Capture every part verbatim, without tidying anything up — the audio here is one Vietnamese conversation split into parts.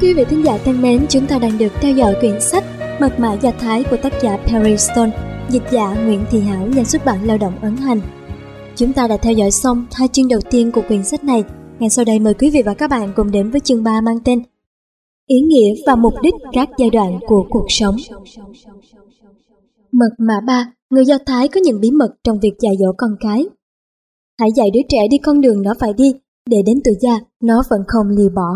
Quý vị thính giả thân mến, chúng ta đang được theo dõi quyển sách Mật mã Do Thái của tác giả Perry Stone, dịch giả Nguyễn Thị Hảo, nhà xuất bản Lao động Ấn Hành. Chúng ta đã theo dõi xong hai chương đầu tiên của quyển sách này. Ngay sau đây mời quý vị và các bạn cùng đến với chương ba mang tên Ý nghĩa và mục đích các giai đoạn của cuộc sống. Mật mã ba. Người Do Thái có những bí mật trong việc dạy dỗ con cái. Hãy dạy đứa trẻ đi con đường nó phải đi, để đến tuổi già nó vẫn không lìa bỏ.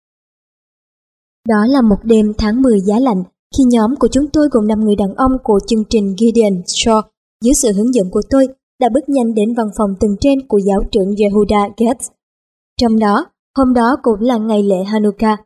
Đó là một đêm tháng mười giá lạnh, khi nhóm của chúng tôi gồm năm người đàn ông của chương trình Gideon Shaw dưới sự hướng dẫn của tôi đã bước nhanh đến văn phòng tầng trên của giáo trưởng Yehuda Getz. Trong đó, hôm đó cũng là ngày lễ Hanukkah.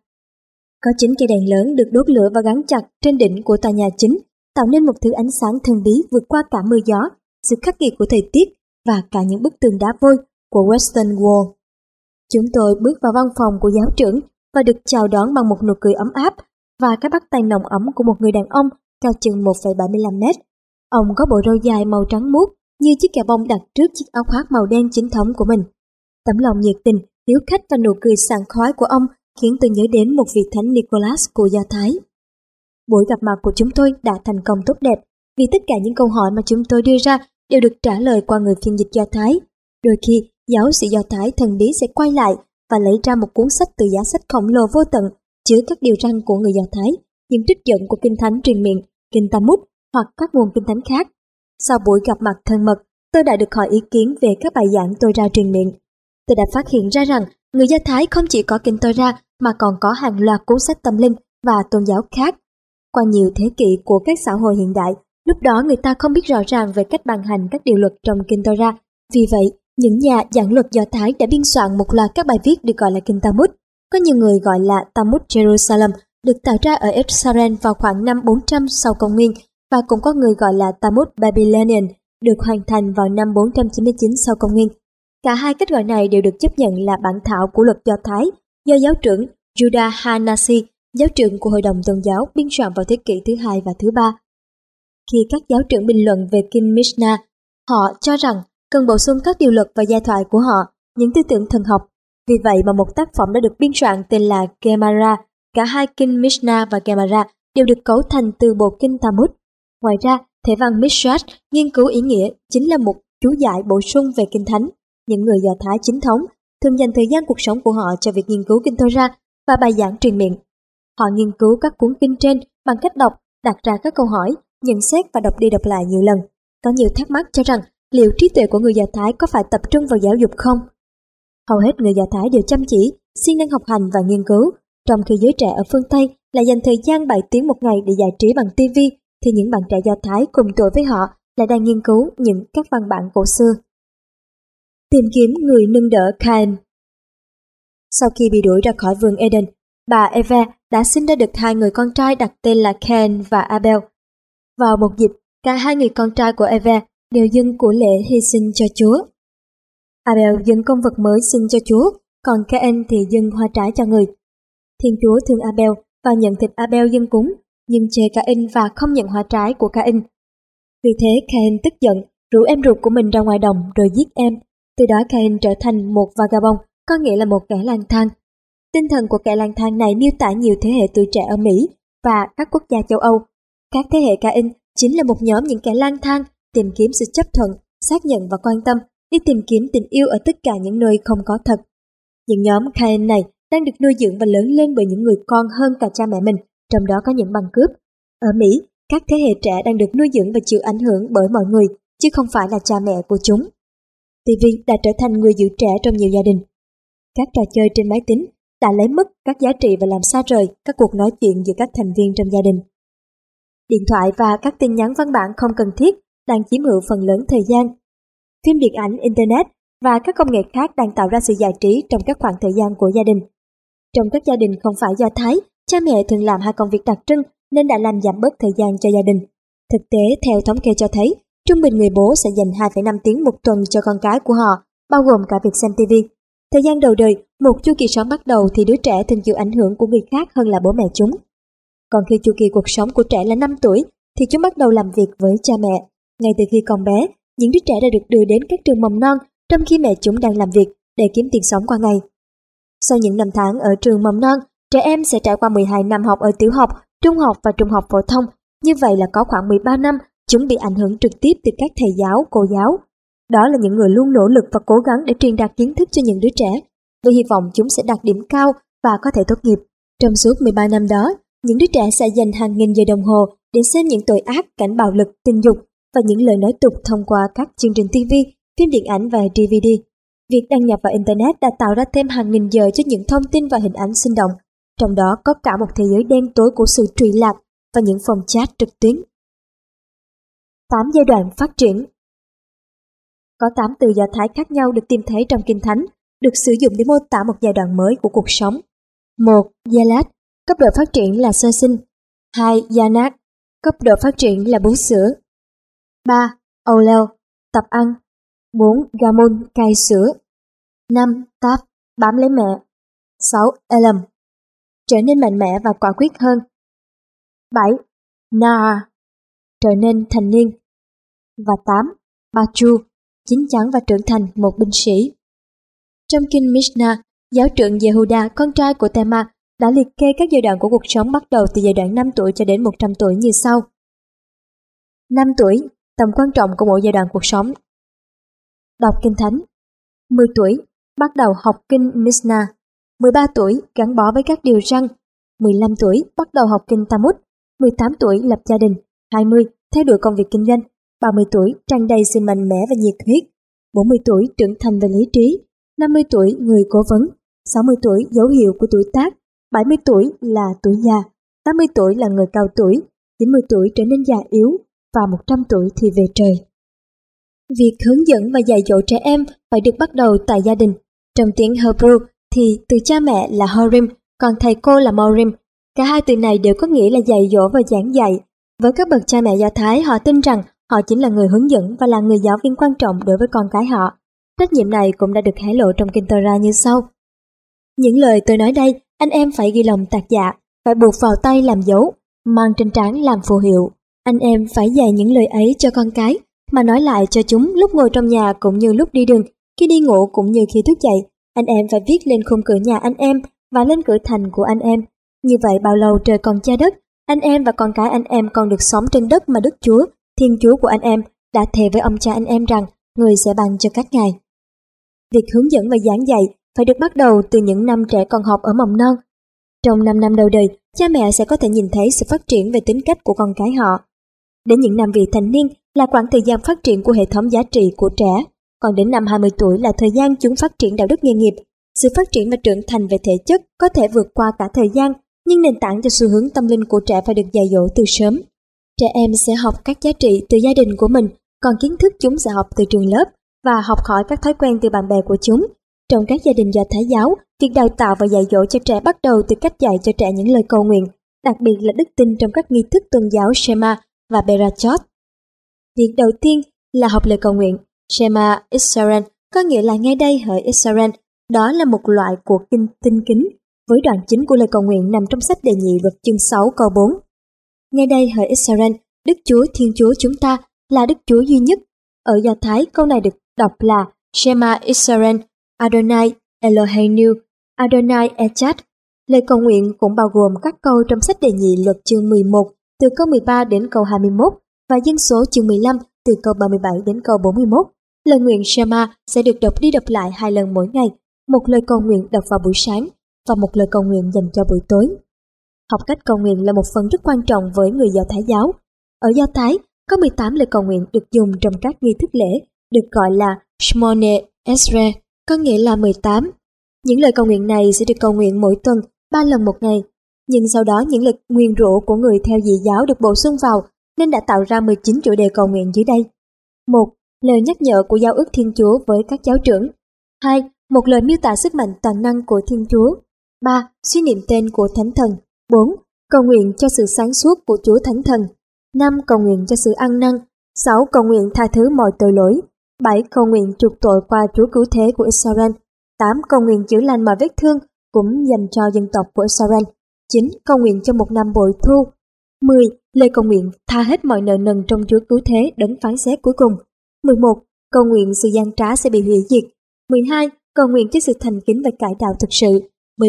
Có chín cây đèn lớn được đốt lửa và gắn chặt trên đỉnh của tòa nhà chính, tạo nên một thứ ánh sáng thần bí vượt qua cả mưa gió, sự khắc nghiệt của thời tiết và cả những bức tường đá vôi của Western Wall. Chúng tôi bước vào văn phòng của giáo trưởng và được chào đón bằng một nụ cười ấm áp và cái bắt tay nồng ấm của một người đàn ông cao chừng một phẩy bảy mươi lăm mét. Ông có bộ râu dài màu trắng muốt như chiếc kẹo bông đặt trước chiếc áo khoác màu đen chính thống của mình. Tấm lòng nhiệt tình, hiếu khách và nụ cười sảng khoái của ông khiến tôi nhớ đến một vị thánh Nicholas của Do Thái. Buổi gặp mặt của chúng tôi đã thành công tốt đẹp vì tất cả những câu hỏi mà chúng tôi đưa ra đều được trả lời qua người phiên dịch Do Thái. Đôi khi, giáo sĩ Do Thái thần bí sẽ quay lại và lấy ra một cuốn sách từ giá sách khổng lồ vô tận chứa các điều răn của người Do Thái, những trích dẫn của kinh thánh truyền miệng, kinh Talmud hoặc các nguồn kinh thánh khác. Sau buổi gặp mặt thân mật, tôi đã được hỏi ý kiến về các bài giảng tôi ra truyền miệng. Tôi đã phát hiện ra rằng người Do Thái không chỉ có kinh Torah mà còn có hàng loạt cuốn sách tâm linh và tôn giáo khác. Qua nhiều thế kỷ của các xã hội hiện đại, lúc đó người ta không biết rõ ràng về cách ban hành các điều luật trong kinh Torah. Vì vậy, những nhà giảng luật Do Thái đã biên soạn một loạt các bài viết được gọi là kinh Talmud. Có nhiều người gọi là Talmud Jerusalem, được tạo ra ở Israel vào khoảng năm bốn trăm sau công nguyên, và cũng có người gọi là Talmud Babylonian, được hoàn thành vào năm bốn trăm chín mươi chín sau công nguyên. Cả hai cách gọi này đều được chấp nhận là bản thảo của luật Do Thái do giáo trưởng Judah HaNasi, giáo trưởng của Hội đồng Tôn giáo, biên soạn vào thế kỷ thứ hai và thứ ba. Khi các giáo trưởng bình luận về kinh Mishnah, họ cho rằng cần bổ sung các điều luật và giai thoại của họ, những tư tưởng thần học. Vì vậy mà một tác phẩm đã được biên soạn tên là Gemara. Cả hai kinh Mishnah và Gemara đều được cấu thành từ bộ kinh Talmud. Ngoài ra, thể văn Midrash nghiên cứu ý nghĩa chính là một chú giải bổ sung về kinh thánh. Những người Do Thái chính thống thường dành thời gian cuộc sống của họ cho việc nghiên cứu kinh Torah và bài giảng truyền miệng. Họ nghiên cứu các cuốn kinh trên bằng cách đọc, đặt ra các câu hỏi, nhận xét và đọc đi đọc lại nhiều lần. Có nhiều thắc mắc cho rằng liệu trí tuệ của người Do Thái có phải tập trung vào giáo dục không? Hầu hết người Do Thái đều chăm chỉ, siêng năng học hành và nghiên cứu, trong khi giới trẻ ở phương Tây lại dành thời gian bảy tiếng một ngày để giải trí bằng ti vi, thì những bạn trẻ Do Thái cùng tuổi với họ lại đang nghiên cứu những các văn bản cổ xưa. Tìm kiếm người nâng đỡ Cain. Sau khi bị đuổi ra khỏi vườn Eden, bà Eva đã sinh ra được hai người con trai đặt tên là Cain và Abel. Vào một dịp, cả hai người con trai của Eva đều dâng của lễ hy sinh cho Chúa. Abel dâng con vật mới sinh cho Chúa, còn Cain thì dâng hoa trái cho người. Thiên Chúa thương Abel và nhận thịt Abel dâng cúng, nhưng chê Cain và không nhận hoa trái của Cain. Vì thế Cain tức giận, rủ em ruột của mình ra ngoài đồng rồi giết em. Từ đó Cain trở thành một vagabond, có nghĩa là một kẻ lang thang. Tinh thần của kẻ lang thang này miêu tả nhiều thế hệ tuổi trẻ ở Mỹ và các quốc gia châu Âu. Các thế hệ Cain chính là một nhóm những kẻ lang thang tìm kiếm sự chấp thuận, xác nhận và quan tâm, đi tìm kiếm tình yêu ở tất cả những nơi không có thật. Những nhóm Cain này đang được nuôi dưỡng và lớn lên bởi những người con hơn cả cha mẹ mình, trong đó có những băng cướp. Ở Mỹ, các thế hệ trẻ đang được nuôi dưỡng và chịu ảnh hưởng bởi mọi người, chứ không phải là cha mẹ của chúng. ti vi đã trở thành người giữ trẻ trong nhiều gia đình. Các trò chơi trên máy tính đã lấy mất các giá trị và làm xa rời các cuộc nói chuyện giữa các thành viên trong gia đình. Điện thoại và các tin nhắn văn bản không cần thiết đang chiếm hữu phần lớn thời gian. Phim điện ảnh, Internet và các công nghệ khác đang tạo ra sự giải trí trong các khoảng thời gian của gia đình. Trong các gia đình không phải Do Thái, cha mẹ thường làm hai công việc đặc trưng nên đã làm giảm bớt thời gian cho gia đình. Thực tế, theo thống kê cho thấy, trung bình người bố sẽ dành hai phẩy năm tiếng một tuần cho con cái của họ, bao gồm cả việc xem ti vi. Thời gian đầu đời, một chu kỳ sống bắt đầu thì đứa trẻ thường chịu ảnh hưởng của người khác hơn là bố mẹ chúng. Còn khi chu kỳ cuộc sống của trẻ là năm tuổi, thì chúng bắt đầu làm việc với cha mẹ. Ngay từ khi còn bé, những đứa trẻ đã được đưa đến các trường mầm non, trong khi mẹ chúng đang làm việc để kiếm tiền sống qua ngày. Sau những năm tháng ở trường mầm non, Trẻ em sẽ trải qua mười hai năm học ở tiểu học, trung học và trung học phổ thông. Như vậy là có khoảng mười ba năm chúng bị ảnh hưởng trực tiếp từ các thầy giáo, cô giáo. Đó là những người luôn nỗ lực và cố gắng để truyền đạt kiến thức cho những đứa trẻ, với hy vọng chúng sẽ đạt điểm cao và có thể tốt nghiệp. Trong suốt mười ba năm đó, những đứa trẻ sẽ dành hàng nghìn giờ đồng hồ để xem những tội ác, cảnh bạo lực, tình dục và những lời nói tục thông qua các chương trình ti vi, phim điện ảnh và đê vê đê. Việc đăng nhập vào Internet đã tạo ra thêm hàng nghìn giờ cho những thông tin và hình ảnh sinh động, trong đó có cả một thế giới đen tối của sự trụy lạc và những phòng chat trực tuyến. tám giai đoạn phát triển. Có tám từ Do Thái khác nhau được tìm thấy trong Kinh Thánh, được sử dụng để mô tả một giai đoạn mới của cuộc sống. một. Gilead, cấp độ phát triển là sơ sinh. hai. Yanak, cấp độ phát triển là bú sữa. ba. Olel, tập ăn. bốn. Gamun, cai sữa. năm. Taf, bám lấy mẹ. sáu. Elam, trở nên mạnh mẽ và quả quyết hơn. bảy. Naar, trở nên thành niên. Và tám. Bachu, chín chắn và trưởng thành một binh sĩ. Trong kinh Mishnah, giáo trưởng Yehuda, con trai của Tema, đã liệt kê các giai đoạn của cuộc sống bắt đầu từ giai đoạn năm tuổi cho đến một trăm tuổi như sau. năm tuổi, tầm quan trọng của mỗi giai đoạn cuộc sống. Đọc Kinh Thánh. mười tuổi, bắt đầu học kinh Mishnah. mười ba tuổi, gắn bó với các điều răn. mười lăm tuổi, bắt đầu học kinh Talmud. mười tám tuổi, lập gia đình. hai mươi, theo đuổi công việc kinh doanh. ba mươi tuổi, tràn đầy sự mạnh mẽ và nhiệt huyết. bốn mươi tuổi, trưởng thành về lý trí. năm mươi tuổi, người cố vấn. sáu mươi tuổi, dấu hiệu của tuổi tác. bảy mươi tuổi là tuổi già. tám mươi tuổi là người cao tuổi. chín mươi tuổi trở nên già yếu. Và một trăm tuổi thì về trời. Việc hướng dẫn và dạy dỗ trẻ em phải được bắt đầu tại gia đình. Trong tiếng Hebrew thì từ cha mẹ là Horim, còn thầy cô là Morim. Cả hai từ này đều có nghĩa là dạy dỗ và giảng dạy. Với các bậc cha mẹ Do Thái, họ tin rằng họ chính là người hướng dẫn và là người giáo viên quan trọng đối với con cái họ. Trách nhiệm này cũng đã được hé lộ trong kinh Torah như sau. Những lời tôi nói đây, anh em phải ghi lòng tạc dạ, phải buộc vào tay làm dấu, mang trên trán làm phù hiệu. Anh em phải dạy những lời ấy cho con cái, mà nói lại cho chúng lúc ngồi trong nhà cũng như lúc đi đường, khi đi ngủ cũng như khi thức dậy. Anh em phải viết lên khung cửa nhà anh em và lên cửa thành của anh em. Như vậy bao lâu trời còn che đất, anh em và con cái anh em còn được sống trên đất mà Đức Chúa, Thiên Chúa của anh em, đã thề với ông cha anh em rằng người sẽ ban cho các ngài. Việc hướng dẫn và giảng dạy phải được bắt đầu từ những năm trẻ còn học ở mầm non. Trong năm năm đầu đời, cha mẹ sẽ có thể nhìn thấy sự phát triển về tính cách của con cái họ. Đến những năm vị thành niên là khoảng thời gian phát triển của hệ thống giá trị của trẻ, còn đến năm hai mươi tuổi là thời gian chúng phát triển đạo đức nghề nghiệp. Sự phát triển và trưởng thành về thể chất có thể vượt qua cả thời gian, nhưng nền tảng cho xu hướng tâm linh của trẻ phải được dạy dỗ từ sớm. Trẻ em sẽ học các giá trị từ gia đình của mình, còn kiến thức chúng sẽ học từ trường lớp và học hỏi các thói quen từ bạn bè của chúng. Trong các gia đình Do Thái giáo, việc đào tạo và dạy dỗ cho trẻ bắt đầu từ cách dạy cho trẻ những lời cầu nguyện, đặc biệt là đức tin trong các nghi thức tôn giáo Shema và Berachot. Việc đầu tiên là học lời cầu nguyện. Shema Israel có nghĩa là ngay đây hỡi Israel. Đó là một loại của kinh tinh kính, với đoạn chính của lời cầu nguyện nằm trong sách Đệ Nhị luật chương sáu câu bốn. Ngay đây hỡi Israel, Đức Chúa Thiên Chúa chúng ta là Đức Chúa duy nhất. Ở Do Thái, câu này được đọc là Shema Israel, Adonai Eloheinu, Adonai Echad. Lời cầu nguyện cũng bao gồm các câu trong sách Đệ Nhị luật chương mười một từ câu mười ba đến câu hai mươi mốt và Dân số chương mười lăm từ câu ba mươi bảy đến câu bốn mươi mốt. Lời nguyện Shema sẽ được đọc đi đọc lại hai lần mỗi ngày, một lời cầu nguyện đọc vào buổi sáng và một lời cầu nguyện dành cho buổi tối. Học cách cầu nguyện là một phần rất quan trọng với người Do Thái giáo. Ở Do Thái, có mười tám lời cầu nguyện được dùng trong các nghi thức lễ, được gọi là Shmone Esrei, có nghĩa là mười tám. Những lời cầu nguyện này sẽ được cầu nguyện mỗi tuần, ba lần một ngày. Nhưng sau đó những lời nguyền rủa của người theo dị giáo được bổ sung vào, nên đã tạo ra mười chín chủ đề cầu nguyện dưới đây. một. Lời nhắc nhở của giao ước Thiên Chúa với các giáo trưởng. hai. Một lời miêu tả sức mạnh toàn năng của Thiên Chúa. ba. Suy niệm tên của Thánh Thần. bốn. Cầu nguyện cho sự sáng suốt của Chúa Thánh Thần. năm. Cầu nguyện cho sự ăn năn. sáu. Cầu nguyện tha thứ mọi tội lỗi. bảy. Cầu nguyện chuộc tội qua Chúa cứu thế của Israel. tám. Cầu nguyện chữa lành mọi vết thương cũng dành cho dân tộc của Israel. chín. Cầu nguyện cho một năm bội thu. mười. Lời cầu nguyện tha hết mọi nợ nần trong Chúa cứu thế đấng phán xét cuối cùng. mười một. Cầu nguyện sự gian trá sẽ bị hủy diệt. mười hai. Cầu nguyện cho sự thành kính và cải đạo thực sự. mười ba.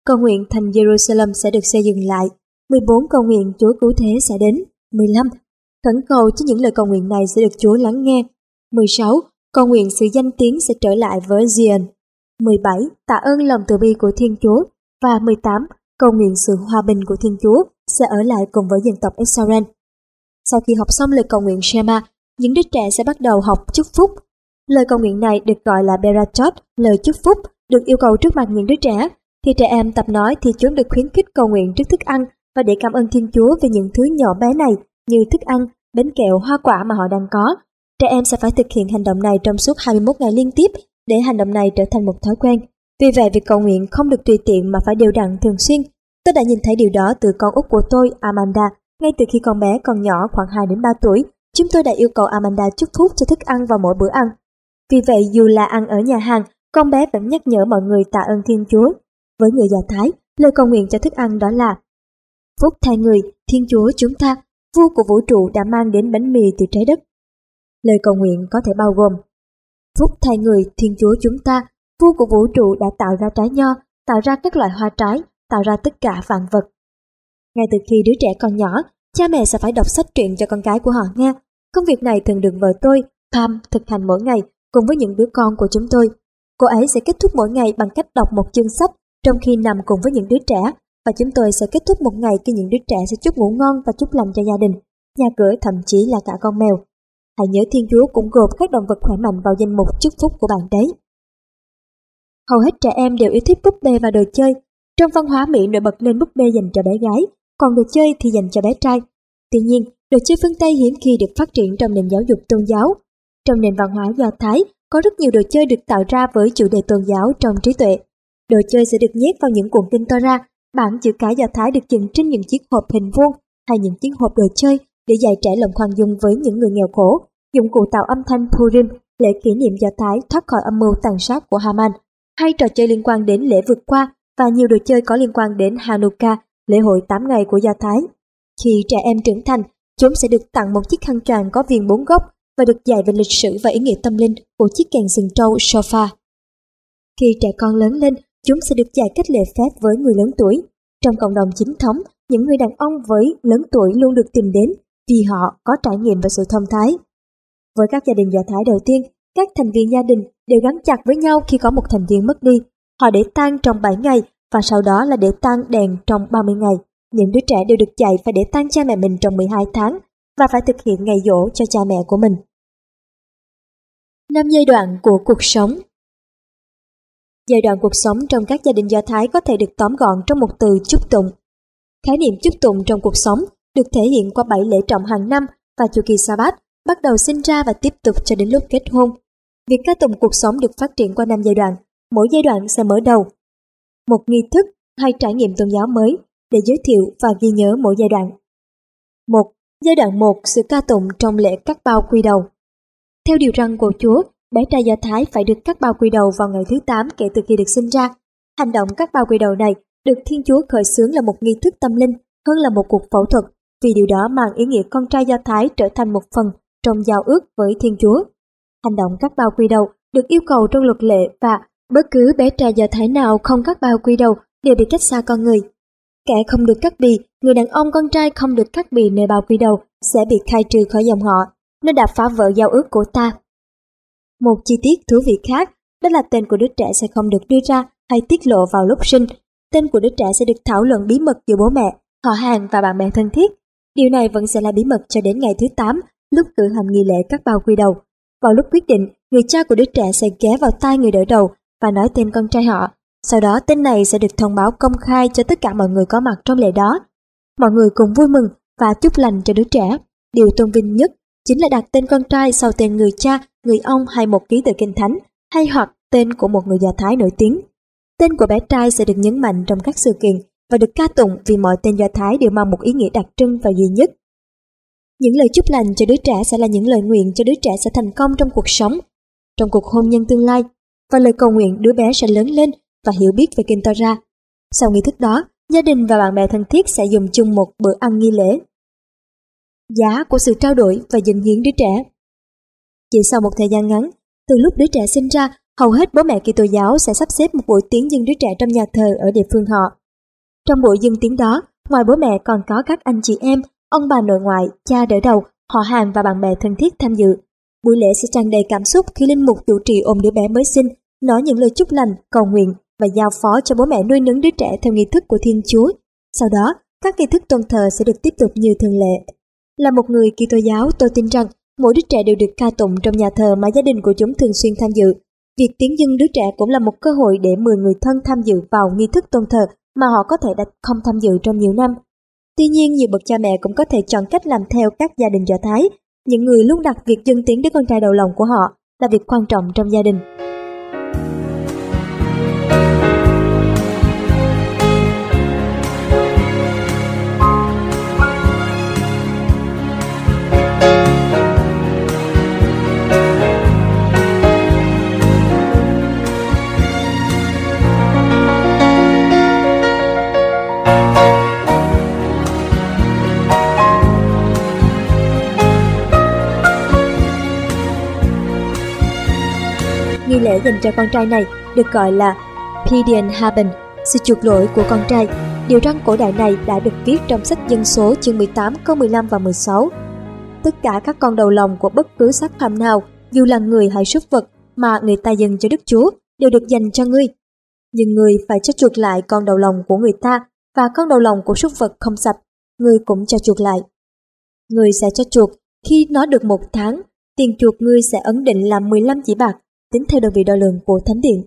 cầu nguyện thành Jerusalem sẽ được xây dựng lại. mười bốn cầu nguyện Chúa cứu thế sẽ đến. mười lăm khẩn cầu cho những lời cầu nguyện này sẽ được Chúa lắng nghe. mười sáu cầu nguyện sự danh tiếng sẽ trở lại với Zion. mười bảy tạ ơn lòng từ bi của Thiên Chúa. Và mười tám cầu nguyện sự hòa bình của Thiên Chúa sẽ ở lại cùng với dân tộc Israel. Sau khi học xong lời cầu nguyện Shema, những đứa trẻ sẽ bắt đầu học chúc phúc. Lời cầu nguyện này được gọi là Berachot, lời chúc phúc, được yêu cầu trước mặt những đứa trẻ. Khi trẻ em tập nói thì chúng được khuyến khích cầu nguyện trước thức ăn và để cảm ơn Thiên Chúa về những thứ nhỏ bé này như thức ăn, bánh kẹo, hoa quả mà họ đang có. Trẻ em sẽ phải thực hiện hành động này trong suốt hai mươi mốt ngày liên tiếp để hành động này trở thành một thói quen. Vì vậy, việc cầu nguyện không được tùy tiện mà phải đều đặn thường xuyên. Tôi đã nhìn thấy điều đó từ con út của tôi, Amanda. Ngay từ khi con bé còn nhỏ khoảng hai đến ba tuổi, chúng tôi đã yêu cầu Amanda chúc phúc cho thức ăn vào mỗi bữa ăn. Vì vậy, dù là ăn ở nhà hàng, con bé vẫn nhắc nhở mọi người tạ ơn Thiên Chúa. Với người Do Thái, lời cầu nguyện cho thức ăn đó là: Phúc thay người, Thiên Chúa chúng ta, vua của vũ trụ đã mang đến bánh mì từ trái đất. Lời cầu nguyện có thể bao gồm: Phúc thay người, Thiên Chúa chúng ta, vua của vũ trụ đã tạo ra trái nho, tạo ra các loại hoa trái, tạo ra tất cả vạn vật. Ngay từ khi đứa trẻ còn nhỏ, cha mẹ sẽ phải đọc sách truyện cho con cái của họ nghe. Công việc này thường được vợ tôi, Pam, thực hành mỗi ngày cùng với những đứa con của chúng tôi. Cô ấy sẽ kết thúc mỗi ngày bằng cách đọc một chương sách trong khi nằm cùng với những đứa trẻ, và chúng tôi sẽ kết thúc một ngày khi những đứa trẻ sẽ chúc ngủ ngon và chúc lành cho gia đình, nhà cửa, thậm chí là cả con mèo. Hãy nhớ Thiên Chúa cũng gộp các động vật khỏe mạnh vào danh mục chúc phúc của bạn đấy. Hầu hết trẻ em đều yêu thích búp bê và đồ chơi. Trong văn hóa Mỹ nổi bật lên búp bê dành cho bé gái, còn đồ chơi thì dành cho bé trai. Tuy nhiên, đồ chơi phương Tây hiếm khi được phát triển trong nền giáo dục tôn giáo. Trong nền văn hóa Do Thái, có rất nhiều đồ chơi được tạo ra với chủ đề tôn giáo trong trí tuệ. Đồ chơi sẽ được nhét vào những cuộn kinh Torah, bản chữ cái Do Thái được dựng trên những chiếc hộp hình vuông hay những chiếc hộp đồ chơi để dạy trẻ lòng khoan dung với những người nghèo khổ. Dụng cụ tạo âm thanh Purim, lễ kỷ niệm Do Thái thoát khỏi âm mưu tàn sát của Haman, hay trò chơi liên quan đến lễ vượt qua và nhiều đồ chơi có liên quan đến Hanukkah, lễ hội tám ngày của Do Thái. Khi trẻ em trưởng thành, chúng sẽ được tặng một chiếc khăn choàng có viền bốn góc và được dạy về lịch sử và ý nghĩa tâm linh của chiếc kèn sừng trâu shofar. Khi trẻ con lớn lên, chúng sẽ được dạy cách lễ phép với người lớn tuổi. Trong cộng đồng chính thống, những người đàn ông với lớn tuổi luôn được tìm đến vì họ có trải nghiệm và sự thông thái. Với các gia đình Do Thái đầu tiên, các thành viên gia đình đều gắn chặt với nhau khi có một thành viên mất đi. Họ để tang trong bảy ngày và sau đó là để tang đèn trong ba mươi ngày. Những đứa trẻ đều được dạy phải để tang cha mẹ mình trong mười hai tháng và phải thực hiện ngày giỗ cho cha mẹ của mình. Năm giai đoạn của cuộc sống. Giai đoạn cuộc sống trong các gia đình Do Thái có thể được tóm gọn trong một từ chúc tụng. Khái niệm chúc tụng trong cuộc sống được thể hiện qua bảy lễ trọng hàng năm và chu kỳ Sa-bát, bắt đầu sinh ra và tiếp tục cho đến lúc kết hôn. Việc ca tụng cuộc sống được phát triển qua năm giai đoạn, mỗi giai đoạn sẽ mở đầu một nghi thức hay trải nghiệm tôn giáo mới để giới thiệu và ghi nhớ mỗi giai đoạn. một. Giai đoạn một, sự ca tụng trong lễ cắt bao quy đầu. Theo điều răn của Chúa, bé trai Do Thái phải được cắt bao quy đầu vào ngày thứ tám kể từ khi được sinh ra. Hành động cắt bao quy đầu này được Thiên Chúa khởi xướng là một nghi thức tâm linh hơn là một cuộc phẫu thuật, vì điều đó mang ý nghĩa con trai Do Thái trở thành một phần trong giao ước với Thiên Chúa. Hành động cắt bao quy đầu được yêu cầu trong luật lệ và bất cứ bé trai Do Thái nào không cắt bao quy đầu đều bị cách xa con người. Kẻ không được cắt bì, người đàn ông con trai không được cắt bì nơi bao quy đầu sẽ bị khai trừ khỏi dòng họ. Nó đã phá vỡ giao ước của ta. Một chi tiết thú vị khác, đó là tên của đứa trẻ sẽ không được đưa ra hay tiết lộ vào lúc sinh. Tên của đứa trẻ sẽ được thảo luận bí mật giữa bố mẹ, họ hàng và bạn bè thân thiết. Điều này vẫn sẽ là bí mật cho đến ngày thứ tám, lúc cử hành nghi lễ cắt bao quy đầu. Vào lúc quyết định, người cha của đứa trẻ sẽ ghé vào tai người đỡ đầu và nói tên con trai họ. Sau đó tên này sẽ được thông báo công khai cho tất cả mọi người có mặt trong lễ đó. Mọi người cùng vui mừng và chúc lành cho đứa trẻ. Điều tôn vinh nhất chính là đặt tên con trai sau tên người cha, người ông hay một ký tự Kinh Thánh, hay hoặc tên của một người Do Thái nổi tiếng. Tên của bé trai sẽ được nhấn mạnh trong các sự kiện và được ca tụng vì mọi tên Do Thái đều mang một ý nghĩa đặc trưng và duy nhất. Những lời chúc lành cho đứa trẻ sẽ là những lời nguyện cho đứa trẻ sẽ thành công trong cuộc sống, trong cuộc hôn nhân tương lai, và lời cầu nguyện đứa bé sẽ lớn lên và hiểu biết về Kinh Torah. Sau nghi thức đó, gia đình và bạn bè thân thiết sẽ dùng chung một bữa ăn nghi lễ. Giá của sự trao đổi và dâng hiến đứa trẻ. Chỉ sau một thời gian ngắn, từ lúc đứa trẻ sinh ra, Hầu hết bố mẹ Kitô giáo sẽ sắp xếp một buổi tiến dâng đứa trẻ trong nhà thờ ở địa phương họ. Trong buổi dâng tiếng đó, ngoài bố mẹ còn có các anh chị em, ông bà nội ngoại, cha đỡ đầu, họ hàng và bạn bè thân thiết tham dự. Buổi lễ sẽ tràn đầy cảm xúc khi linh mục chủ trì ôm đứa bé mới sinh, nói những lời chúc lành, cầu nguyện và giao phó cho bố mẹ nuôi nấng đứa trẻ theo nghi thức của Thiên Chúa. Sau đó, các nghi thức tôn thờ sẽ được tiếp tục như thường lệ. Là một người Kitô giáo, tôi tin rằng mỗi đứa trẻ đều được ca tụng trong nhà thờ mà gia đình của chúng thường xuyên tham dự. Việc tiến dâng đứa trẻ cũng là một cơ hội để mười người thân tham dự vào nghi thức tôn thờ mà họ có thể đã không tham dự trong nhiều năm. Tuy nhiên, nhiều bậc cha mẹ cũng có thể chọn cách làm theo các gia đình Do Thái. Những người luôn đặt việc dâng tiếng đứa con trai đầu lòng của họ là việc quan trọng trong gia đình. Nghi lễ dành cho con trai này được gọi là Pedion Haben, sự chuộc lỗi của con trai. Điều răn cổ đại này đã được viết trong sách Dân số chương mười tám câu mười lăm và mười sáu. Tất cả các con đầu lòng của bất cứ xác phạm nào, dù là người hay súc vật mà người ta dâng cho Đức Chúa, đều được dành cho ngươi. Nhưng ngươi phải cho chuộc lại con đầu lòng của người ta, và con đầu lòng của súc vật không sạch, ngươi cũng cho chuộc lại. Ngươi sẽ cho chuộc khi nó được một tháng, tiền chuộc ngươi sẽ ấn định là mười lăm chỉ bạc, tính theo đơn vị đo lường của thánh điện.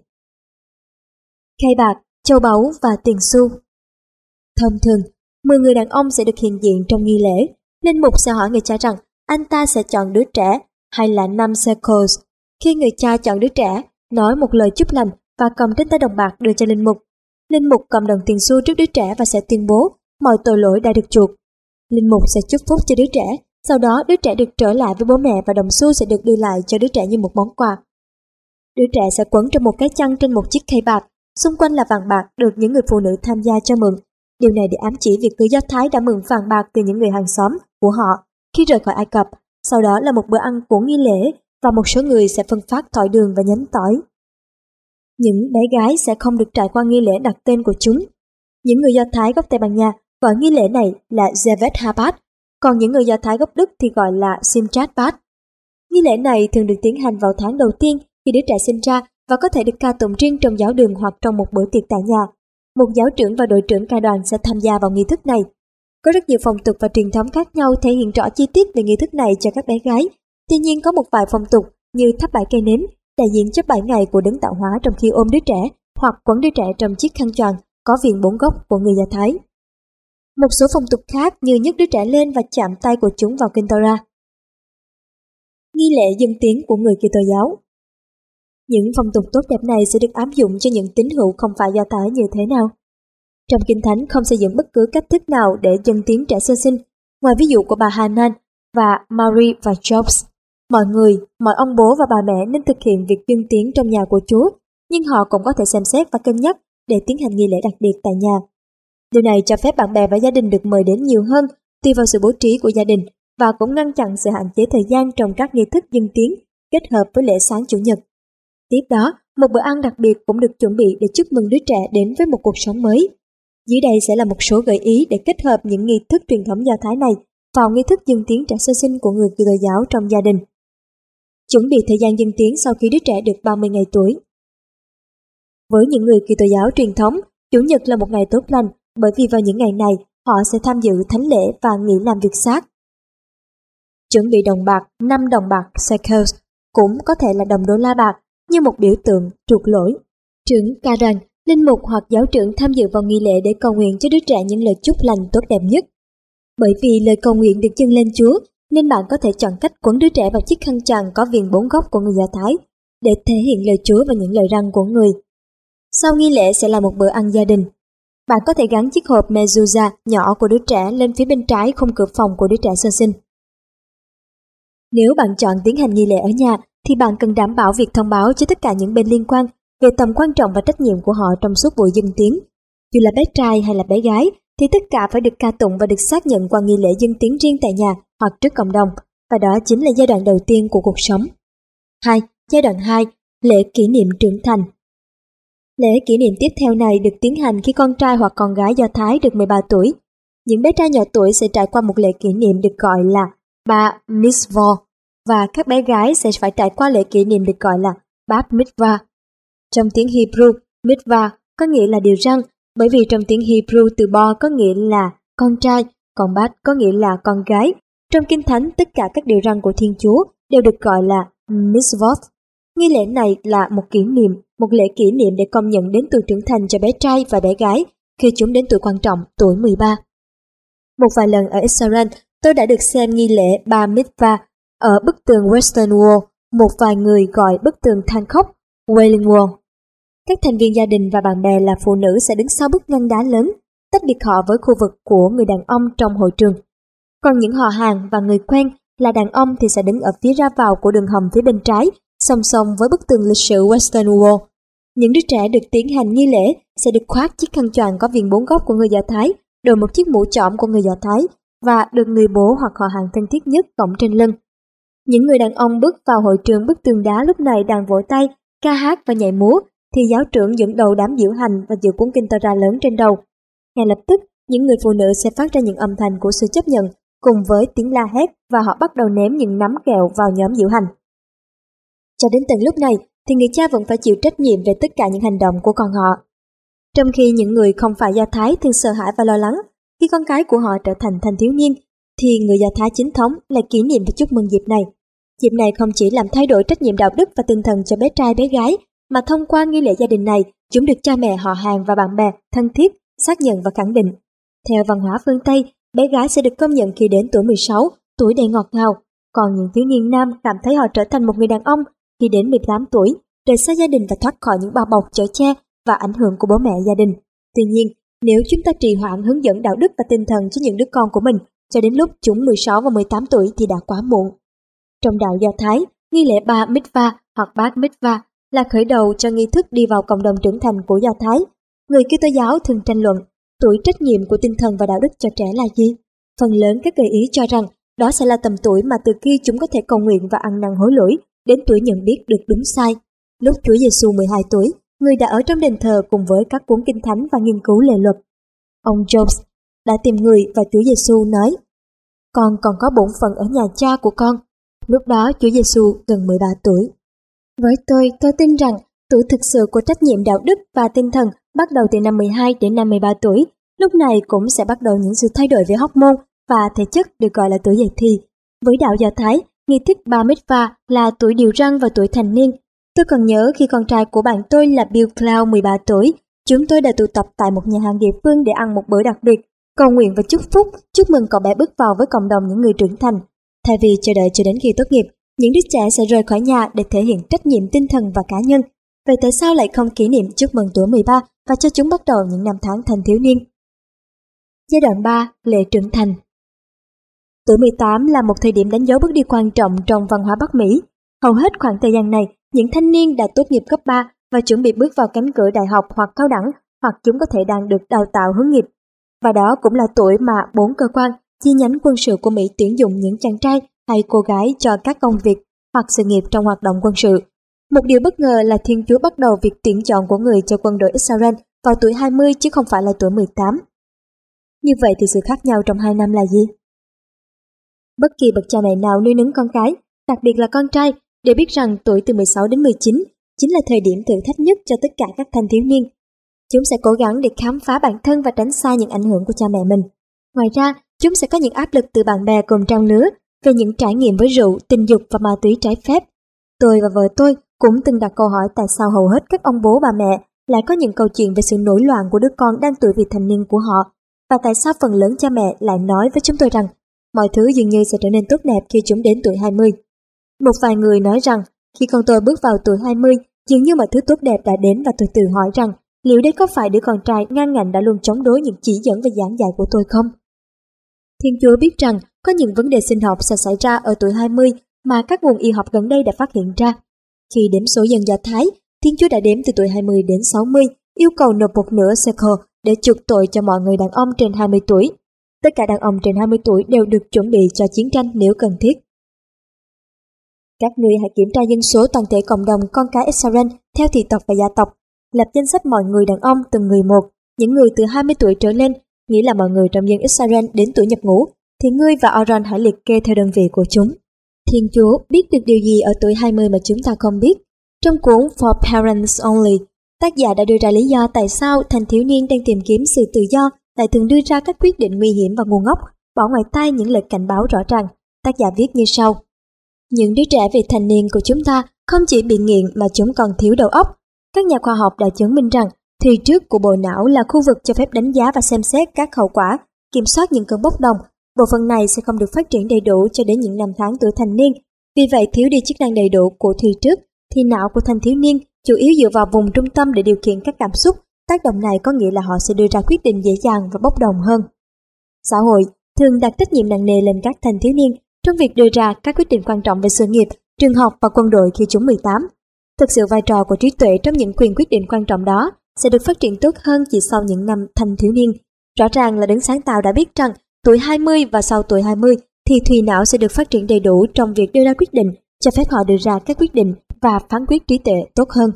Khay bạc, châu báu và tiền xu. Thông thường, mười người đàn ông sẽ được hiện diện trong nghi lễ. Linh mục sẽ hỏi người cha rằng anh ta sẽ chọn đứa trẻ hay là năm shekels. Khi người cha chọn đứa trẻ, nói một lời chúc lành và cầm trên tay đồng bạc đưa cho linh mục. Linh mục cầm đồng tiền xu trước đứa trẻ và sẽ tuyên bố mọi tội lỗi đã được chuộc. Linh mục sẽ chúc phúc cho đứa trẻ. Sau đó đứa trẻ được trở lại với bố mẹ và đồng xu sẽ được đưa lại cho đứa trẻ như một món quà. Đứa trẻ sẽ quấn trong một cái chăn trên một chiếc khay bạc, xung quanh là vàng bạc được những người phụ nữ tham gia cho mượn. Điều này để ám chỉ việc người Do Thái đã mượn vàng bạc từ những người hàng xóm của họ khi rời khỏi Ai Cập. Sau đó là một bữa ăn của nghi lễ và một số người sẽ phân phát thỏi đường và nhánh tỏi. Những bé gái sẽ không được trải qua nghi lễ đặt tên của chúng. Những người Do Thái gốc Tây Ban Nha gọi nghi lễ này là Zevet Habat, còn những người Do Thái gốc Đức thì gọi là Simchat Bat. Nghi lễ này thường được tiến hành vào tháng đầu tiên khi đứa trẻ sinh ra và có thể được ca tụng riêng trong giáo đường hoặc trong một bữa tiệc tại nhà. Một giáo trưởng và đội trưởng ca đoàn sẽ tham gia vào nghi thức này. Có rất nhiều phong tục và truyền thống khác nhau thể hiện rõ chi tiết về nghi thức này cho các bé gái. Tuy nhiên có một vài phong tục như thắp bảy cây nến, đại diện cho bảy ngày của đấng tạo hóa trong khi ôm đứa trẻ, hoặc quấn đứa trẻ trong chiếc khăn choàng có viền bốn góc của người Do Thái. Một số phong tục khác như nhấc đứa trẻ lên và chạm tay của chúng vào kinh Torah. Nghi lễ dâng tiếng của người Kitô giáo. Những phong tục tốt đẹp này sẽ được áp dụng cho những tín hữu không phải Do Thái như thế nào? Trong Kinh Thánh không xây dựng bất cứ cách thức nào để dâng tiếng trẻ sơ sinh, ngoài ví dụ của bà Hanan và Mary và Jobs. Mọi người, mọi ông bố và bà mẹ nên thực hiện việc dâng tiếng trong nhà của Chúa, nhưng họ cũng có thể xem xét và cân nhắc để tiến hành nghi lễ đặc biệt tại nhà. Điều này cho phép bạn bè và gia đình được mời đến nhiều hơn tùy vào sự bố trí của gia đình và cũng ngăn chặn sự hạn chế thời gian trong các nghi thức dâng tiếng kết hợp với lễ sáng Chủ nhật. Tiếp đó, một bữa ăn đặc biệt cũng được chuẩn bị để chúc mừng đứa trẻ đến với một cuộc sống mới. Dưới đây sẽ là một số gợi ý để kết hợp những nghi thức truyền thống Do Thái này vào nghi thức dâng tiếng trẻ sơ sinh của người Kitô giáo trong gia đình. Chuẩn bị thời gian dâng tiếng sau khi đứa trẻ được ba mươi ngày tuổi. Với những người Kitô giáo truyền thống, Chủ nhật là một ngày tốt lành bởi vì vào những ngày này họ sẽ tham dự thánh lễ và nghỉ làm việc xác. Chuẩn bị đồng bạc năm đồng bạc shekels, cũng có thể là đồng đô la bạc, như một biểu tượng chuộc lỗi. Trưởng ca đoàn, linh mục hoặc giáo trưởng tham dự vào nghi lễ để cầu nguyện cho đứa trẻ những lời chúc lành tốt đẹp nhất. Bởi vì lời cầu nguyện được dâng lên Chúa, nên bạn có thể chọn cách quấn đứa trẻ vào chiếc khăn choàng có viền bốn góc của người Do Thái để thể hiện lời Chúa và những lời răn của người. Sau nghi lễ sẽ là một bữa ăn gia đình. Bạn có thể gắn chiếc hộp mezuzah nhỏ của đứa trẻ lên phía bên trái khung cửa phòng của đứa trẻ sơ sinh. Nếu bạn chọn tiến hành nghi lễ ở nhà, thì bạn cần đảm bảo việc thông báo cho tất cả những bên liên quan về tầm quan trọng và trách nhiệm của họ trong suốt buổi dâng tiếng. Dù là bé trai hay là bé gái, thì tất cả phải được ca tụng và được xác nhận qua nghi lễ dâng tiếng riêng tại nhà hoặc trước cộng đồng, và đó chính là giai đoạn đầu tiên của cuộc sống. hai. Giai đoạn hai, lễ kỷ niệm trưởng thành. Lễ kỷ niệm tiếp theo này được tiến hành khi con trai hoặc con gái Do Thái được mười ba tuổi. Những bé trai nhỏ tuổi sẽ trải qua một lễ kỷ niệm được gọi là Bar Mitzvah và các bé gái sẽ phải trải qua lễ kỷ niệm được gọi là Bat Mitzvah. Trong tiếng Hebrew, Mitzvah có nghĩa là điều răn, bởi vì trong tiếng Hebrew từ bo có nghĩa là con trai, còn Bat có nghĩa là con gái. Trong Kinh Thánh, tất cả các điều răn của Thiên Chúa đều được gọi là Mitzvot. Nghi lễ này là một kỷ niệm, một lễ kỷ niệm để công nhận đến tuổi trưởng thành cho bé trai và bé gái khi chúng đến tuổi quan trọng, tuổi mười ba. Một vài lần ở Israel, tôi đã được xem nghi lễ Bar Mitzvah ở bức tường Western Wall, một vài người gọi bức tường than khóc Wailing Wall. Các thành viên gia đình và bạn bè là phụ nữ sẽ đứng sau bức ngăn đá lớn, tách biệt họ với khu vực của người đàn ông trong hội trường. Còn những họ hàng và người quen là đàn ông thì sẽ đứng ở phía ra vào của đường hầm phía bên trái, song song với bức tường lịch sử Western Wall. Những đứa trẻ được tiến hành nghi lễ sẽ được khoác chiếc khăn choàng có viền bốn góc của người Do Thái, đội một chiếc mũ chõm của người Do Thái và được người bố hoặc họ hàng thân thiết nhất cõng trên lưng. Những người đàn ông bước vào hội trường bức tường đá lúc này đang vỗ tay, ca hát và nhảy múa, thì giáo trưởng dẫn đầu đám diễu hành và giơ cuốn kinh Torah lớn trên đầu. Ngay lập tức, những người phụ nữ sẽ phát ra những âm thanh của sự chấp nhận cùng với tiếng la hét và họ bắt đầu ném những nắm kẹo vào nhóm diễu hành. Cho đến tận lúc này thì người cha vẫn phải chịu trách nhiệm về tất cả những hành động của con họ. Trong khi những người không phải Do Thái thường sợ hãi và lo lắng khi con cái của họ trở thành thanh thiếu niên, thì người Do Thái chính thống lại kỷ niệm và chúc mừng dịp này. Dịp này không chỉ làm thay đổi trách nhiệm đạo đức và tinh thần cho bé trai bé gái, mà thông qua nghi lễ gia đình này, chúng được cha mẹ, họ hàng và bạn bè thân thiết xác nhận và khẳng định. Theo văn hóa phương Tây, bé gái sẽ được công nhận khi đến tuổi mười sáu, tuổi đầy ngọt ngào, còn những thiếu niên nam cảm thấy họ trở thành một người đàn ông khi đến mười tám tuổi, rời xa gia đình và thoát khỏi những bao bọc chở che và ảnh hưởng của bố mẹ gia đình. Tuy nhiên, nếu chúng ta trì hoãn hướng dẫn đạo đức và tinh thần cho những đứa con của mình cho đến lúc chúng mười sáu và mười tám tuổi thì đã quá muộn. Trong đạo Do Thái, nghi lễ Bar Mitzvah hoặc Bat Mitzvah là khởi đầu cho nghi thức đi vào cộng đồng trưởng thành của Do Thái. Người Kitô giáo thường tranh luận tuổi trách nhiệm của tinh thần và đạo đức cho trẻ là gì. Phần lớn các gợi ý cho rằng đó sẽ là tầm tuổi mà từ khi chúng có thể cầu nguyện và ăn năn hối lỗi đến tuổi nhận biết được đúng sai. Lúc Chúa Giêsu mười hai tuổi, người đã ở trong đền thờ cùng với các cuốn kinh thánh và nghiên cứu lề luật. Ông Jones đã tìm người và Chúa Giêsu nói: "Con còn có bổn phận ở nhà cha của con." Lúc đó Chúa Giêsu gần mười ba tuổi. Với tôi, tôi tin rằng tuổi thực sự của trách nhiệm đạo đức và tinh thần bắt đầu từ năm mười hai đến năm mười ba tuổi. Lúc này cũng sẽ bắt đầu những sự thay đổi về hormone và thể chất được gọi là tuổi dậy thì. Với đạo Do Thái, nghi thức Bar Mitzvah là tuổi điều răn và tuổi thành niên. Tôi còn nhớ khi con trai của bạn tôi là Bill Cloud mười ba tuổi, chúng tôi đã tụ tập tại một nhà hàng địa phương để ăn một bữa đặc biệt, cầu nguyện và chúc phúc, chúc mừng cậu bé bước vào với cộng đồng những người trưởng thành. Thay vì chờ đợi cho đến khi tốt nghiệp, những đứa trẻ sẽ rời khỏi nhà để thể hiện trách nhiệm tinh thần và cá nhân. Vậy tại sao lại không kỷ niệm chúc mừng tuổi mười ba và cho chúng bắt đầu những năm tháng thanh thiếu niên? Giai đoạn ba, lễ trưởng thành. Tuổi mười tám là một thời điểm đánh dấu bước đi quan trọng trong văn hóa Bắc Mỹ. Hầu hết khoảng thời gian này, những thanh niên đã tốt nghiệp cấp ba và chuẩn bị bước vào cánh cửa đại học hoặc cao đẳng, hoặc chúng có thể đang được đào tạo hướng nghiệp. Và đó cũng là tuổi mà bốn cơ quan, chi nhánh quân sự của Mỹ tuyển dụng những chàng trai hay cô gái cho các công việc hoặc sự nghiệp trong hoạt động quân sự. Một điều bất ngờ là Thiên Chúa bắt đầu việc tuyển chọn của người cho quân đội Israel vào tuổi hai mươi chứ không phải là tuổi mười tám. Như vậy thì sự khác nhau trong hai năm là gì? Bất kỳ bậc cha mẹ nào nuôi nấng con cái, đặc biệt là con trai, đều biết rằng tuổi từ mười sáu đến mười chín chính là thời điểm thử thách nhất cho tất cả các thanh thiếu niên. Chúng sẽ cố gắng để khám phá bản thân và tránh xa những ảnh hưởng của cha mẹ mình. Ngoài ra, chúng sẽ có những áp lực từ bạn bè cùng trang lứa về những trải nghiệm với rượu, tình dục và ma túy trái phép. Tôi và vợ tôi cũng từng đặt câu hỏi tại sao hầu hết các ông bố bà mẹ lại có những câu chuyện về sự nổi loạn của đứa con đang tuổi vị thành niên của họ, và tại sao phần lớn cha mẹ lại nói với chúng tôi rằng mọi thứ dường như sẽ trở nên tốt đẹp khi chúng đến tuổi hai mươi. Một vài người nói rằng khi con tôi bước vào tuổi hai mươi, dường như mọi thứ tốt đẹp đã đến, và tôi tự hỏi rằng liệu đây có phải đứa con trai ngang ngạnh đã luôn chống đối những chỉ dẫn và giảng dạy của tôi không? Thiên Chúa biết rằng có những vấn đề sinh học sẽ xảy ra ở tuổi hai mươi mà các nguồn y học gần đây đã phát hiện ra. Khi đếm số dân Do Thái, Thiên Chúa đã đếm từ tuổi hai mươi đến sáu mươi, yêu cầu nộp một nửa shekel để chuộc tội cho mọi người đàn ông trên hai mươi tuổi. Tất cả đàn ông trên hai mươi tuổi đều được chuẩn bị cho chiến tranh nếu cần thiết. Các ngươi hãy kiểm tra dân số toàn thể cộng đồng con cái Israel theo thị tộc và gia tộc, lập danh sách mọi người đàn ông từng người một, những người từ hai mươi tuổi trở lên, nghĩa là mọi người trong dân Israel đến tuổi nhập ngũ, thì ngươi và Aaron hãy liệt kê theo đơn vị của chúng. Thiên Chúa biết được điều gì ở tuổi hai mươi mà chúng ta không biết. Trong cuốn For Parents Only, tác giả đã đưa ra lý do tại sao thanh thiếu niên đang tìm kiếm sự tự do lại thường đưa ra các quyết định nguy hiểm và ngu ngốc, bỏ ngoài tai những lời cảnh báo rõ ràng. Tác giả viết như sau: những đứa trẻ vị thành niên của chúng ta không chỉ bị nghiện mà chúng còn thiếu đầu óc. Các nhà khoa học đã chứng minh rằng thùy trước của bộ não là khu vực cho phép đánh giá và xem xét các hậu quả, kiểm soát những cơn bốc đồng. Bộ phận này sẽ không được phát triển đầy đủ cho đến những năm tháng tuổi thành niên. Vì vậy, thiếu đi chức năng đầy đủ của thùy trước, thì não của thanh thiếu niên chủ yếu dựa vào vùng trung tâm để điều khiển các cảm xúc. Tác động này có nghĩa là họ sẽ đưa ra quyết định dễ dàng và bốc đồng hơn. Xã hội thường đặt trách nhiệm nặng nề lên các thanh thiếu niên trong việc đưa ra các quyết định quan trọng về sự nghiệp, trường học và quân đội khi chúng mười tám. Thực sự vai trò của trí tuệ trong những quyền quyết định quan trọng đó sẽ được phát triển tốt hơn chỉ sau những năm thanh thiếu niên. Rõ ràng là đấng sáng tạo đã biết rằng tuổi hai mươi và sau tuổi hai mươi thì thùy não sẽ được phát triển đầy đủ trong việc đưa ra quyết định, cho phép họ đưa ra các quyết định và phán quyết trí tuệ tốt hơn.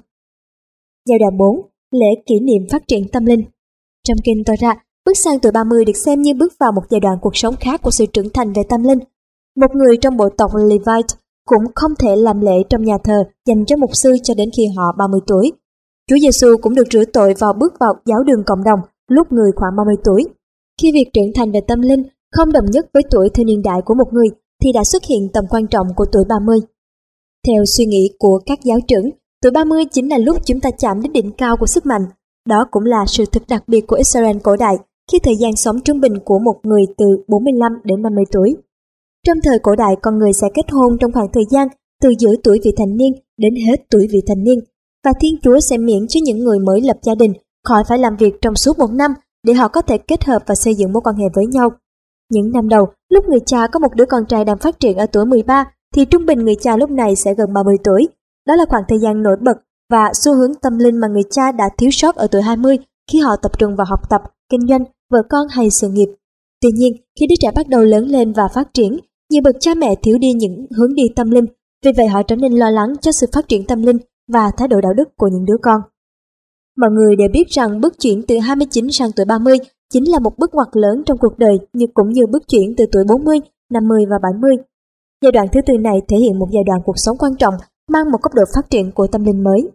Giai đoạn bốn. Lễ kỷ niệm phát triển tâm linh. Trong kinh Torah, bước sang tuổi ba mươi được xem như bước vào một giai đoạn cuộc sống khác của sự trưởng thành về tâm linh. Một người trong bộ tộc Levite cũng không thể làm lễ trong nhà thờ dành cho mục sư cho đến khi họ ba mươi tuổi. Chúa Giêsu cũng được rửa tội vào bước vào giáo đường cộng đồng lúc người khoảng ba mươi tuổi. Khi việc trưởng thành về tâm linh không đồng nhất với tuổi theo niên đại của một người thì đã xuất hiện tầm quan trọng của tuổi ba mươi. Theo suy nghĩ của các giáo trưởng, tuổi ba mươi chính là lúc chúng ta chạm đến đỉnh cao của sức mạnh. Đó cũng là sự thực đặc biệt của Israel cổ đại khi thời gian sống trung bình của một người từ bốn mươi lăm đến năm mươi tuổi. Trong thời cổ đại, con người sẽ kết hôn trong khoảng thời gian từ giữa tuổi vị thành niên đến hết tuổi vị thành niên, và Thiên Chúa sẽ miễn cho những người mới lập gia đình khỏi phải làm việc trong suốt một năm để họ có thể kết hợp và xây dựng mối quan hệ với nhau. Những năm đầu, lúc người cha có một đứa con trai đang phát triển ở tuổi mười ba, thì trung bình người cha lúc này sẽ gần ba mươi tuổi. Đó là khoảng thời gian nổi bật và xu hướng tâm linh mà người cha đã thiếu sót ở tuổi hai mươi khi họ tập trung vào học tập, kinh doanh, vợ con hay sự nghiệp. Tuy nhiên, khi đứa trẻ bắt đầu lớn lên và phát triển, nhiều bậc cha mẹ thiếu đi những hướng đi tâm linh, vì vậy họ trở nên lo lắng cho sự phát triển tâm linh và thái độ đạo đức của những đứa con. Mọi người đều biết rằng bước chuyển từ hai mươi chín sang tuổi ba mươi chính là một bước ngoặt lớn trong cuộc đời, như cũng như bước chuyển từ tuổi bốn mươi, năm mươi và bảy mươi. Giai đoạn thứ tư này thể hiện một giai đoạn cuộc sống quan trọng, mang một cấp độ phát triển của tâm linh mới.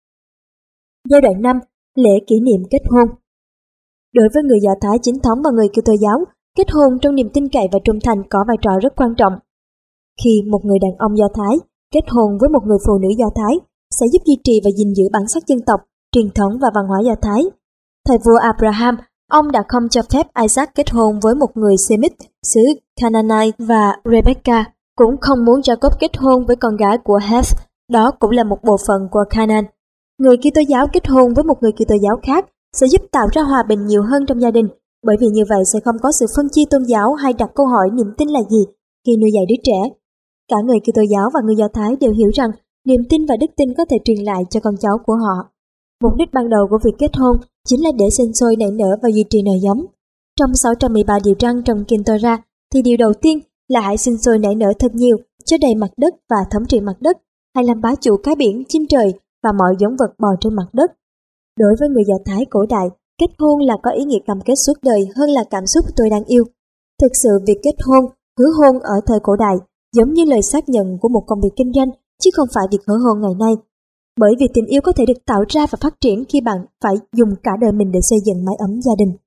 Giai đoạn năm. Lễ kỷ niệm kết hôn. Đối với người Do Thái chính thống và người Kitô giáo, kết hôn trong niềm tin cậy và trung thành có vai trò rất quan trọng. Khi một người đàn ông Do Thái kết hôn với một người phụ nữ Do Thái sẽ giúp duy trì và gìn giữ bản sắc dân tộc, truyền thống và văn hóa Do Thái. Thời vua Abraham, ông đã không cho phép Isaac kết hôn với một người Semit xứ Canaanite, và Rebecca cũng không muốn Jacob kết hôn với con gái của Heth, đó cũng là một bộ phận của Canaan. Người Kitô giáo kết hôn với một người Kitô giáo khác sẽ giúp tạo ra hòa bình nhiều hơn trong gia đình, bởi vì như vậy sẽ không có sự phân chia tôn giáo hay đặt câu hỏi niềm tin là gì khi nuôi dạy đứa trẻ. Cả người Kitô giáo và người Do Thái đều hiểu rằng niềm tin và đức tin có thể truyền lại cho con cháu của họ. Mục đích ban đầu của việc kết hôn chính là để sinh sôi nảy nở và duy trì nòi giống. Trong sáu trăm mười ba điều răn trong kinh Torah thì điều đầu tiên là hãy sinh sôi nảy nở thật nhiều, cho đầy mặt đất và thống trị mặt đất, hay làm bá chủ cá biển, chim trời và mọi giống vật bò trên mặt đất. Đối với người Do Thái cổ đại, kết hôn là có ý nghĩa cam kết suốt đời hơn là cảm xúc tôi đang yêu. Thực sự việc kết hôn, hứa hôn ở thời cổ đại giống như lời xác nhận của một công việc kinh doanh, chứ không phải việc hứa hôn ngày nay. Bởi vì tình yêu có thể được tạo ra và phát triển khi bạn phải dùng cả đời mình để xây dựng mái ấm gia đình.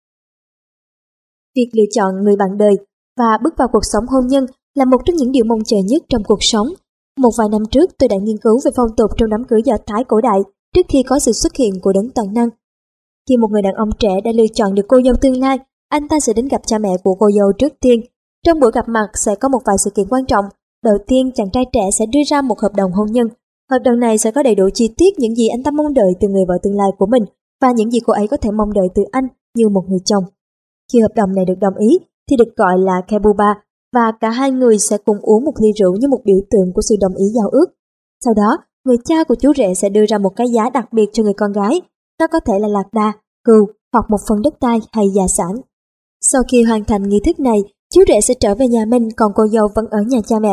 Việc lựa chọn người bạn đời và bước vào cuộc sống hôn nhân là một trong những điều mong chờ nhất trong cuộc sống. Một vài năm trước, tôi đã nghiên cứu về phong tục trong đám cưới Do Thái cổ đại trước khi có sự xuất hiện của đấng toàn năng. Khi một người đàn ông trẻ đã lựa chọn được cô dâu tương lai, anh ta sẽ đến gặp cha mẹ của cô dâu trước tiên. Trong buổi gặp mặt sẽ có một vài sự kiện quan trọng. Đầu tiên, chàng trai trẻ sẽ đưa ra một hợp đồng hôn nhân. Hợp đồng này sẽ có đầy đủ chi tiết những gì anh ta mong đợi từ người vợ tương lai của mình và những gì cô ấy có thể mong đợi từ anh như một người chồng. Khi hợp đồng này được đồng ý thì được gọi là Kebuba, và cả hai người sẽ cùng uống một ly rượu như một biểu tượng của sự đồng ý giao ước. Sau đó, người cha của chú rể sẽ đưa ra một cái giá đặc biệt cho người con gái. Nó có thể là lạc đà, cừu hoặc một phần đất đai hay gia sản. Sau khi hoàn thành nghi thức này, chú rể sẽ trở về nhà mình, còn cô dâu vẫn ở nhà cha mẹ.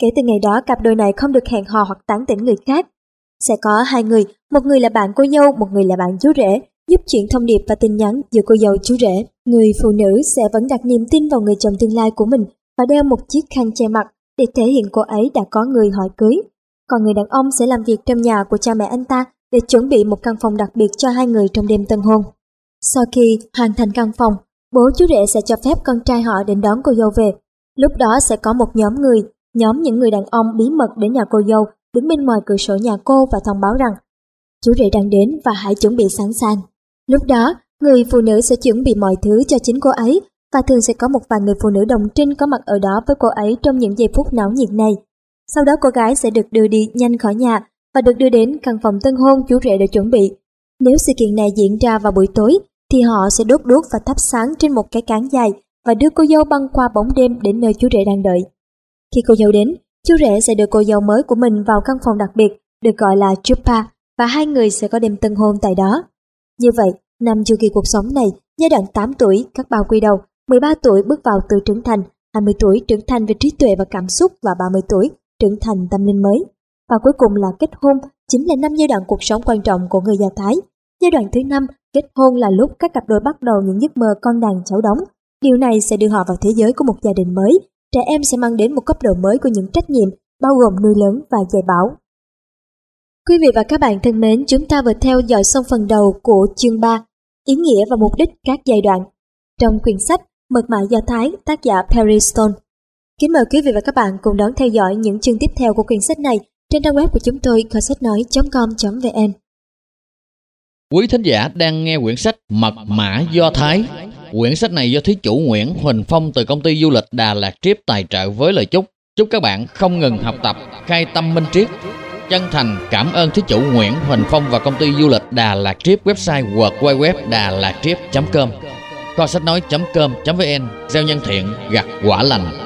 Kể từ ngày đó, cặp đôi này không được hẹn hò hoặc tán tỉnh người khác. Sẽ có hai người, một người là bạn cô dâu, một người là bạn chú rể, giúp chuyển thông điệp và tin nhắn giữa cô dâu chú rể. Người phụ nữ sẽ vẫn đặt niềm tin vào người chồng tương lai của mình và đeo một chiếc khăn che mặt để thể hiện cô ấy đã có người hỏi cưới. Còn người đàn ông sẽ làm việc trong nhà của cha mẹ anh ta để chuẩn bị một căn phòng đặc biệt cho hai người trong đêm tân hôn. Sau khi hoàn thành căn phòng, bố chú rể sẽ cho phép con trai họ đến đón cô dâu về. Lúc đó sẽ có một nhóm người, nhóm những người đàn ông bí mật đến nhà cô dâu, đứng bên ngoài cửa sổ nhà cô và thông báo rằng chú rể đang đến và hãy chuẩn bị sẵn sàng. Lúc đó, người phụ nữ sẽ chuẩn bị mọi thứ cho chính cô ấy và thường sẽ có một vài người phụ nữ đồng trinh có mặt ở đó với cô ấy trong những giây phút náo nhiệt này. Sau đó cô gái sẽ được đưa đi nhanh khỏi nhà và được đưa đến căn phòng tân hôn chú rể đã chuẩn bị. Nếu sự kiện này diễn ra vào buổi tối, thì họ sẽ đốt đuốc và thắp sáng trên một cái cán dài và đưa cô dâu băng qua bóng đêm đến nơi chú rể đang đợi. Khi cô dâu đến, chú rể sẽ đưa cô dâu mới của mình vào căn phòng đặc biệt được gọi là chuppah và hai người sẽ có đêm tân hôn tại đó. Như vậy, năm chu kỳ cuộc sống này, giai đoạn tám tuổi các bao quy đầu, mười ba tuổi bước vào tuổi trưởng thành, hai mươi tuổi trưởng thành về trí tuệ và cảm xúc và ba mươi tuổi trưởng thành tâm linh mới. Và cuối cùng là kết hôn, chính là năm giai đoạn cuộc sống quan trọng của người Do Thái. Giai đoạn thứ năm, kết hôn là lúc các cặp đôi bắt đầu những giấc mơ con đàn cháu đống. Điều này sẽ đưa họ vào thế giới của một gia đình mới. Trẻ em sẽ mang đến một cấp độ mới của những trách nhiệm, bao gồm nuôi lớn và dạy bảo. Quý vị và các bạn thân mến, chúng ta vừa theo dõi xong phần đầu của chương ba, ý nghĩa và mục đích các giai đoạn, trong quyển sách Mật mã Do Thái, tác giả Perry Stone. Kính mời quý vị và các bạn cùng đón theo dõi những chương tiếp theo của quyển sách này trên trang web của chúng tôi kho sách nói chấm com chấm vn. Quý thính giả đang nghe quyển sách Mật mã Do Thái. Quyển sách này do thí chủ Nguyễn Huỳnh Phong từ công ty du lịch Đà Lạt Trip tài trợ với lời chúc. Chúc các bạn không ngừng học tập, khai tâm minh triết. Chân thành cảm ơn thí chủ Nguyễn Huỳnh Phong và công ty du lịch Đà Lạt Trip, website w w w đà lạt trip chấm com, kho sách nói chấm com chấm vn, gieo nhân thiện gặt quả lành.